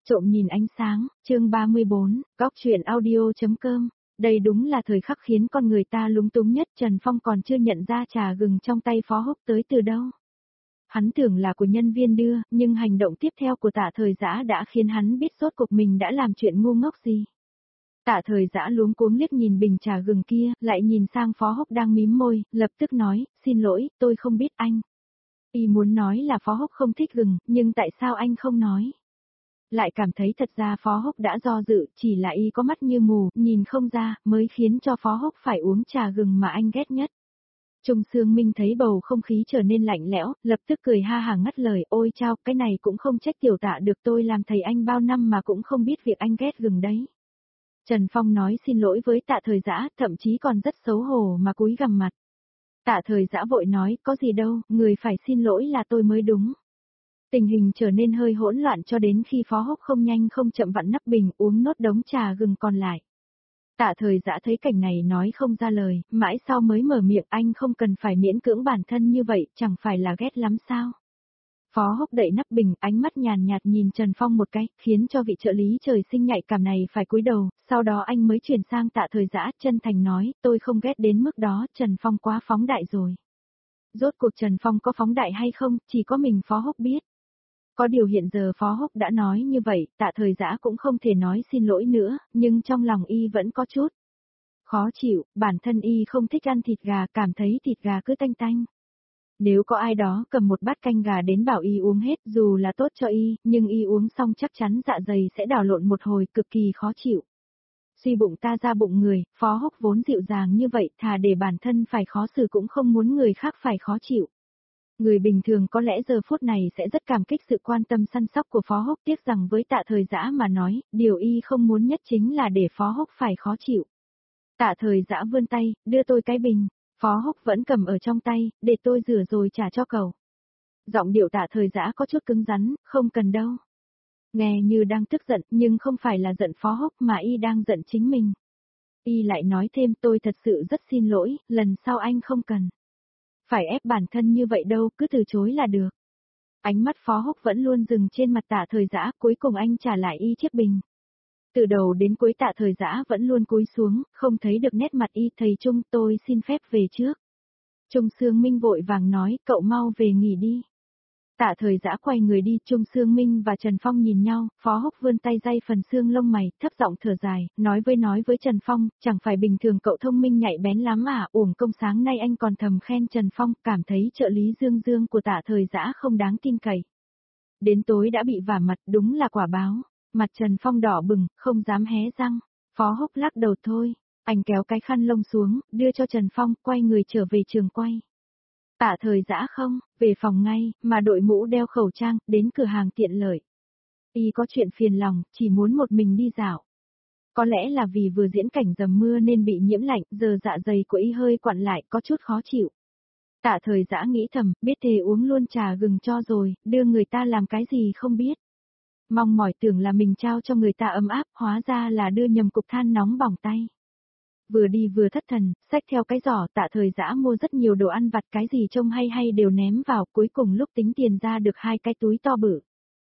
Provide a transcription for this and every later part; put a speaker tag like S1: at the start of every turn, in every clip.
S1: Trộm nhìn ánh sáng, chương 34, góc truyện audio.com. Đây đúng là thời khắc khiến con người ta lúng túng nhất. Trần Phong còn chưa nhận ra trà gừng trong tay Phó Húc tới từ đâu. Hắn tưởng là của nhân viên đưa, nhưng hành động tiếp theo của Tạ Thời Dã đã khiến hắn biết rốt cuộc mình đã làm chuyện ngu ngốc gì. Tạ Thời Dã luống cuống liếc nhìn bình trà gừng kia, lại nhìn sang Phó Húc đang mím môi, lập tức nói, xin lỗi, tôi không biết anh. Y muốn nói là Phó Húc không thích gừng, nhưng tại sao anh không nói? Lại cảm thấy thật ra Phó Húc đã do dự, chỉ là y có mắt như mù, nhìn không ra, mới khiến cho Phó Húc phải uống trà gừng mà anh ghét nhất. Trung Sương Minh thấy bầu không khí trở nên lạnh lẽo, lập tức cười ha hả ngắt lời, ôi chao, cái này cũng không trách tiểu Tạ được, tôi làm thầy anh bao năm mà cũng không biết việc anh ghét gừng đấy. Trần Phong nói xin lỗi với Tạ Thời Dã, thậm chí còn rất xấu hổ mà cúi gằm mặt. Tạ Thời Dã vội nói, có gì đâu, người phải xin lỗi là tôi mới đúng. Tình hình trở nên hơi hỗn loạn cho đến khi Phó Húc không nhanh không chậm vặn nắp bình uống nốt đống trà gừng còn lại. Tạ Thời Dã thấy cảnh này nói không ra lời, mãi sau mới mở miệng, anh không cần phải miễn cưỡng bản thân như vậy, chẳng phải là ghét lắm sao? Phó Húc đậy nắp bình, ánh mắt nhàn nhạt nhìn Trần Phong một cái, khiến cho vị trợ lý trời sinh nhạy cảm này phải cúi đầu, sau đó anh mới chuyển sang Tạ Thời Dã, chân thành nói, tôi không ghét đến mức đó, Trần Phong quá phóng đại rồi. Rốt cuộc Trần Phong có phóng đại hay không, chỉ có mình Phó Húc biết. Có điều hiện giờ Phó Húc đã nói như vậy, Tạ Thời Dã cũng không thể nói xin lỗi nữa, nhưng trong lòng y vẫn có chút khó chịu, bản thân y không thích ăn thịt gà, cảm thấy thịt gà cứ tanh tanh. Nếu có ai đó cầm một bát canh gà đến bảo y uống hết dù là tốt cho y, nhưng y uống xong chắc chắn dạ dày sẽ đảo lộn một hồi, cực kỳ khó chịu. Suy bụng ta ra bụng người, Phó Húc vốn dịu dàng như vậy, thà để bản thân phải khó xử cũng không muốn người khác phải khó chịu. Người bình thường có lẽ giờ phút này sẽ rất cảm kích sự quan tâm săn sóc của Phó Húc, tiếc rằng với Tạ Thời Dã mà nói, điều y không muốn nhất chính là để Phó Húc phải khó chịu. Tạ Thời Dã vươn tay, đưa tôi cái bình. Phó Húc vẫn cầm ở trong tay, để tôi rửa rồi trả cho cậu. Giọng điệu Tạ Thời Dã có chút cứng rắn, không cần đâu. Nghe như đang tức giận, nhưng không phải là giận Phó Húc mà y đang giận chính mình. Y lại nói thêm, tôi thật sự rất xin lỗi, lần sau anh không cần phải ép bản thân như vậy đâu, cứ từ chối là được. Ánh mắt Phó Húc vẫn luôn dừng trên mặt Tạ Thời Dã, cuối cùng anh trả lại y chiếc bình. Từ đầu đến cuối Tạ Thời Dã vẫn luôn cúi xuống, không thấy được nét mặt y. Thầy Trung, tôi xin phép về trước. Trung Sương Minh vội vàng nói, cậu mau về nghỉ đi. Tạ Thời Dã quay người đi, Trung Sương Minh và Trần Phong nhìn nhau, Phó Húc vươn tay day phần xương lông mày, thấp giọng thở dài, nói với Trần Phong, chẳng phải bình thường cậu thông minh nhạy bén lắm à, uổng công sáng nay anh còn thầm khen Trần Phong, cảm thấy trợ lý Dương Dương của Tạ Thời Dã không đáng tin cậy. Đến tối đã bị vả mặt, đúng là quả báo. Mặt Trần Phong đỏ bừng, không dám hé răng. Phó Húc lắc đầu thôi, anh kéo cái khăn lông xuống, đưa cho Trần Phong, quay người trở về trường quay. Tạ Thời Dã không, về phòng ngay, mà đội mũ đeo khẩu trang, đến cửa hàng tiện lợi. Y có chuyện phiền lòng, chỉ muốn một mình đi dạo. Có lẽ là vì vừa diễn cảnh dầm mưa nên bị nhiễm lạnh, giờ dạ dày của y hơi quặn lại, có chút khó chịu. Tạ Thời Dã nghĩ thầm, biết thề uống luôn trà gừng cho rồi, đưa người ta làm cái gì không biết. Mong mỏi tưởng là mình trao cho người ta ấm áp, hóa ra là đưa nhầm cục than nóng bỏng tay. Vừa đi vừa thất thần, xách theo cái giỏ, Tạ Thời Dã mua rất nhiều đồ ăn vặt, cái gì trông hay đều ném vào, cuối cùng lúc tính tiền ra được 2 cái túi to bự.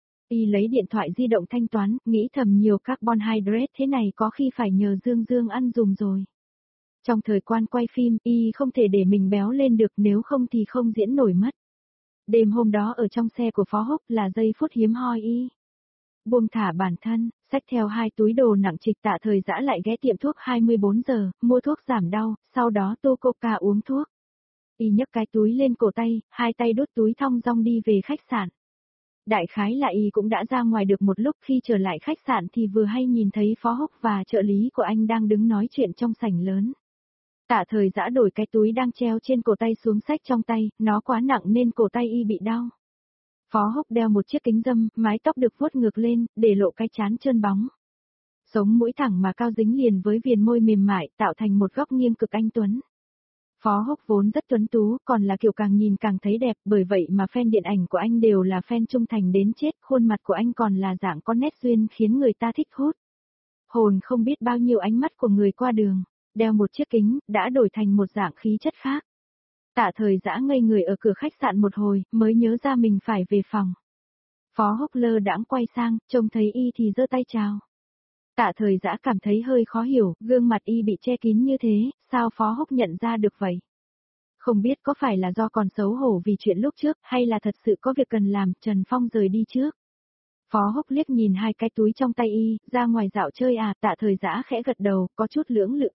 S1: Y lấy điện thoại di động thanh toán, nghĩ thầm nhiều carbon hydrate thế này có khi phải nhờ Dương Dương ăn dùm rồi. Trong thời quan quay phim, Y không thể để mình béo lên được, nếu không thì không diễn nổi mất. Đêm hôm đó ở trong xe của Phó Húc là giây phút hiếm hoi Y buông thả bản thân, xách theo 2 túi đồ nặng trịch. Tạ Thời Dã lại ghé tiệm thuốc 24 giờ, mua thuốc giảm đau, sau đó tô coca uống thuốc. Y nhấc cái túi lên cổ tay, 2 tay đút túi thong dong đi về khách sạn. Đại khái là Y cũng đã ra ngoài được một lúc, khi trở lại khách sạn thì vừa hay nhìn thấy Phó Húc và trợ lý của anh đang đứng nói chuyện trong sảnh lớn. Tạ Thời Dã đổi cái túi đang treo trên cổ tay xuống xách trong tay, nó quá nặng nên cổ tay Y bị đau. Phó Húc đeo một chiếc kính râm, mái tóc được vuốt ngược lên, để lộ cái trán trơn bóng. Sống mũi thẳng mà cao dính liền với viền môi mềm mại, tạo thành một góc nghiêng cực anh tuấn. Phó Húc vốn rất tuấn tú, còn là kiểu càng nhìn càng thấy đẹp, bởi vậy mà fan điện ảnh của anh đều là fan trung thành đến chết, khuôn mặt của anh còn là dạng có nét duyên khiến người ta thích hút. Hồn không biết bao nhiêu ánh mắt của người qua đường, đeo một chiếc kính, đã đổi thành một dạng khí chất khác. Tạ Thời Dã ngây người ở cửa khách sạn một hồi, mới nhớ ra mình phải về phòng. Phó Húc lơ đãng quay sang, trông thấy y thì giơ tay chào. Tạ Thời Dã cảm thấy hơi khó hiểu, gương mặt y bị che kín như thế, sao Phó Húc nhận ra được vậy? Không biết có phải là do còn xấu hổ vì chuyện lúc trước, hay là thật sự có việc cần làm, Trần Phong rời đi trước. Phó Húc liếc nhìn hai cái túi trong tay y, ra ngoài dạo chơi à, Tạ Thời Dã khẽ gật đầu, có chút lưỡng lự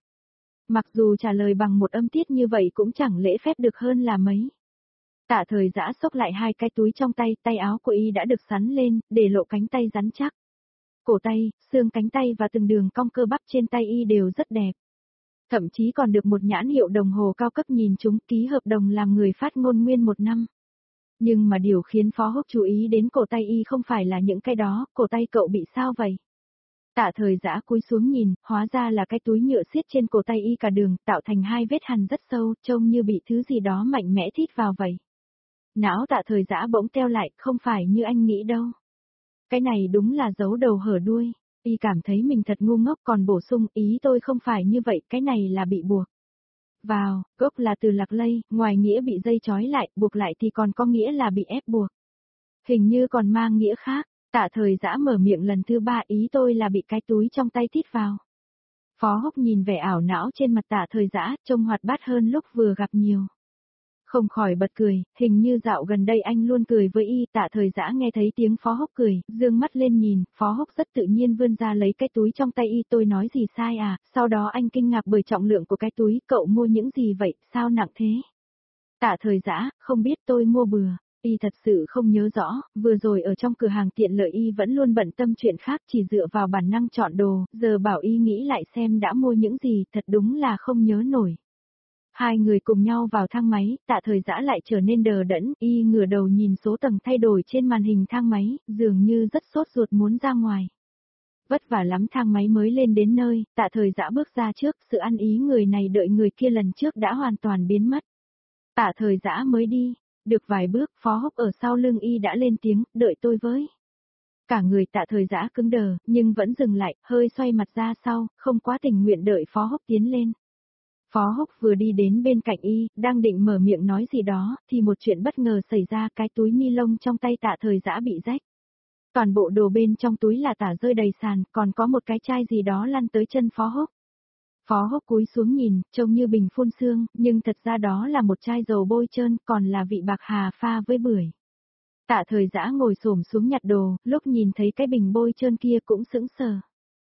S1: Mặc dù trả lời bằng một âm tiết như vậy cũng chẳng lễ phép được hơn là mấy. Tạ Thời Dã xốc lại hai cái túi trong tay, tay áo của y đã được sắn lên, để lộ cánh tay rắn chắc. Cổ tay, xương cánh tay và từng đường cong cơ bắp trên tay y đều rất đẹp. Thậm chí còn được một nhãn hiệu đồng hồ cao cấp nhìn chúng, ký hợp đồng làm người phát ngôn nguyên 1 năm. Nhưng mà điều khiến Phó Húc chú ý đến cổ tay y không phải là những cái đó, cổ tay cậu bị sao vậy? Tạ Thời Dã cúi xuống nhìn, hóa ra là cái túi nhựa siết trên cổ tay y cả đường, tạo thành hai vết hằn rất sâu, trông như bị thứ gì đó mạnh mẽ thít vào vậy. Não Tạ Thời Dã bỗng teo lại, không phải như anh nghĩ đâu. Cái này đúng là giấu đầu hở đuôi. Y cảm thấy mình thật ngu ngốc còn bổ sung, ý tôi không phải như vậy, cái này là bị buộc. Vào, gốc là từ lạc lây, ngoài nghĩa bị dây trói lại, buộc lại thì còn có nghĩa là bị ép buộc. Hình như còn mang nghĩa khác. Tạ Thời Dã mở miệng lần thứ 3, ý tôi là bị cái túi trong tay thít vào. Phó Húc nhìn vẻ ảo não trên mặt Tạ Thời Dã, trông hoạt bát hơn lúc vừa gặp nhiều. Không khỏi bật cười, hình như dạo gần đây anh luôn cười với y. Tạ Thời Dã nghe thấy tiếng Phó Húc cười, dương mắt lên nhìn, Phó Húc rất tự nhiên vươn ra lấy cái túi trong tay y. Tôi nói gì sai à? Sau đó anh kinh ngạc bởi trọng lượng của cái túi, cậu mua những gì vậy, sao nặng thế? Tạ Thời Dã, không biết, tôi mua bừa. Y thật sự không nhớ rõ, vừa rồi ở trong cửa hàng tiện lợi y vẫn luôn bận tâm chuyện khác, chỉ dựa vào bản năng chọn đồ, giờ bảo y nghĩ lại xem đã mua những gì, thật đúng là không nhớ nổi. Hai người cùng nhau vào thang máy, Tạ Thời Dã lại trở nên đờ đẫn, y ngửa đầu nhìn số tầng thay đổi trên màn hình thang máy, dường như rất sốt ruột muốn ra ngoài. Vất vả lắm thang máy mới lên đến nơi, Tạ Thời Dã bước ra trước, sự ăn ý người này đợi người kia lần trước đã hoàn toàn biến mất. Tạ Thời Dã mới đi, được vài bước, Phó Húc ở sau lưng y đã lên tiếng, đợi tôi với. Cả người Tạ Thời Dã cứng đờ, nhưng vẫn dừng lại, hơi xoay mặt ra sau, không quá tình nguyện đợi Phó Húc tiến lên. Phó Húc vừa đi đến bên cạnh y, đang định mở miệng nói gì đó, thì một chuyện bất ngờ xảy ra, cái túi ni lông trong tay Tạ Thời Dã bị rách. Toàn bộ đồ bên trong túi là tả rơi đầy sàn, còn có một cái chai gì đó lăn tới chân Phó Húc. Phó Húc cúi xuống nhìn, trông như bình phun sương, nhưng thật ra đó là một chai dầu bôi trơn, còn là vị bạc hà pha với bưởi. Tạ Thời Dã ngồi xổm xuống nhặt đồ, lúc nhìn thấy cái bình bôi trơn kia cũng sững sờ.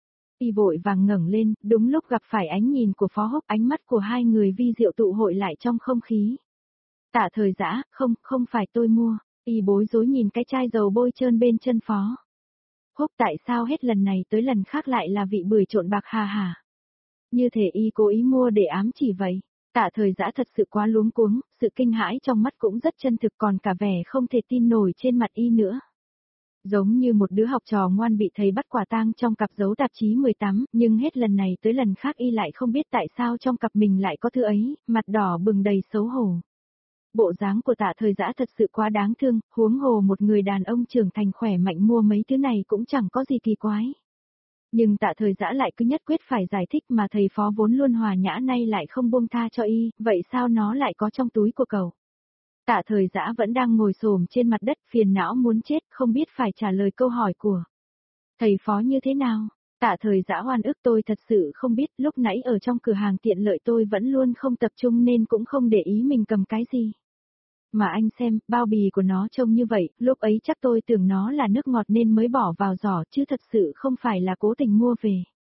S1: Y vội vàng ngẩng lên, đúng lúc gặp phải ánh nhìn của Phó Húc, ánh mắt của hai người vi diệu tụ hội lại trong không khí. Tạ Thời Dã, không phải tôi mua. Y bối rối nhìn cái chai dầu bôi trơn bên chân Phó Húc, tại sao hết lần này tới lần khác lại là vị bưởi trộn bạc hà hả? Như thể y cố ý mua để ám chỉ vậy. Tạ Thời Dã thật sự quá luống cuống, sự kinh hãi trong mắt cũng rất chân thực, còn cả vẻ không thể tin nổi trên mặt y nữa. Giống như một đứa học trò ngoan bị thầy bắt quả tang trong cặp giấu tạp chí 18, nhưng hết lần này tới lần khác y lại không biết tại sao trong cặp mình lại có thứ ấy, mặt đỏ bừng đầy xấu hổ. Bộ dáng của Tạ Thời Dã thật sự quá đáng thương, huống hồ một người đàn ông trưởng thành khỏe mạnh mua mấy thứ này cũng chẳng có gì kỳ quái. Nhưng Tạ Thời Dã lại cứ nhất quyết phải giải thích, mà thầy Phó vốn luôn hòa nhã nay lại không buông tha cho y, vậy sao nó lại có trong túi của cậu? Tạ Thời Dã vẫn đang ngồi xổm trên mặt đất, phiền não muốn chết, không biết phải trả lời câu hỏi của thầy Phó như thế nào. Tạ Thời Dã oan ức, tôi thật sự không biết, lúc nãy ở trong cửa hàng tiện lợi tôi vẫn luôn không tập trung nên cũng không để ý mình cầm cái gì. Mà anh xem, bao bì của nó trông như vậy, lúc ấy chắc tôi tưởng nó là nước ngọt nên mới bỏ vào giỏ, chứ thật sự không phải là cố tình mua về.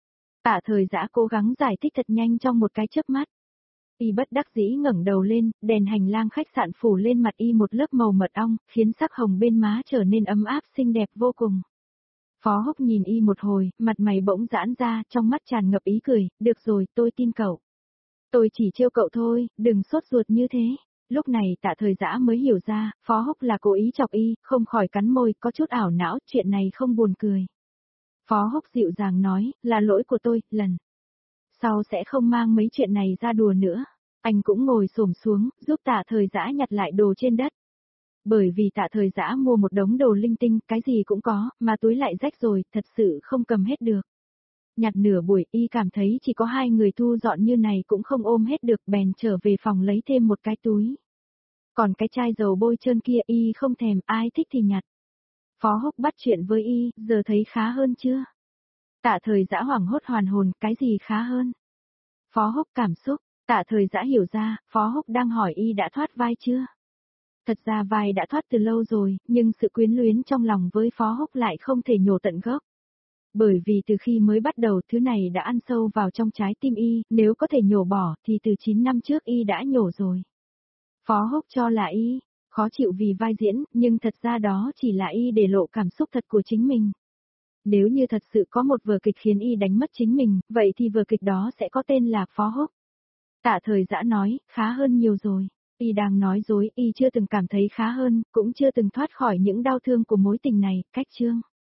S1: Tạ Thời Dã cố gắng giải thích thật nhanh trong một cái chớp mắt. Y bất đắc dĩ ngẩng đầu lên, đèn hành lang khách sạn phủ lên mặt y một lớp màu mật ong, khiến sắc hồng bên má trở nên ấm áp xinh đẹp vô cùng. Phó Húc nhìn y một hồi, mặt mày bỗng giãn ra, trong mắt tràn ngập ý cười, được rồi, tôi tin cậu. Tôi chỉ trêu cậu thôi, đừng sốt ruột như thế. Lúc này Tạ Thời Dã mới hiểu ra, Phó Húc là cố ý chọc y, không khỏi cắn môi, có chút ảo não, chuyện này không buồn cười. Phó Húc dịu dàng nói, là lỗi của tôi, lần sau sẽ không mang mấy chuyện này ra đùa nữa. Anh cũng ngồi xổm xuống, giúp Tạ Thời Dã nhặt lại đồ trên đất. Bởi vì Tạ Thời Dã mua một đống đồ linh tinh, cái gì cũng có, mà túi lại rách rồi, thật sự không cầm hết được. Nhặt nửa buổi, y cảm thấy chỉ có hai người thu dọn như này cũng không ôm hết được, bèn trở về phòng lấy thêm một cái túi. Còn cái chai dầu bôi trơn kia y không thèm, ai thích thì nhặt. Phó Húc bắt chuyện với y, giờ thấy khá hơn chưa? Tạ Thời Dã hoảng hốt hoàn hồn, cái gì khá hơn? Phó Húc cảm xúc, Tạ Thời Dã hiểu ra, Phó Húc đang hỏi y đã thoát vai chưa? Thật ra vai đã thoát từ lâu rồi, nhưng sự quyến luyến trong lòng với Phó Húc lại không thể nhổ tận gốc. Bởi vì từ khi mới bắt đầu thứ này đã ăn sâu vào trong trái tim y, nếu có thể nhổ bỏ thì từ 9 năm trước y đã nhổ rồi. Phó Húc cho là y khó chịu vì vai diễn, nhưng thật ra đó chỉ là y để lộ cảm xúc thật của chính mình. Nếu như thật sự có một vở kịch khiến y đánh mất chính mình, vậy thì vở kịch đó sẽ có tên là Phó Húc. Tạ Thời Dã nói, khá hơn nhiều rồi. Y đang nói dối, y chưa từng cảm thấy khá hơn, cũng chưa từng thoát khỏi những đau thương của mối tình này, cách chương.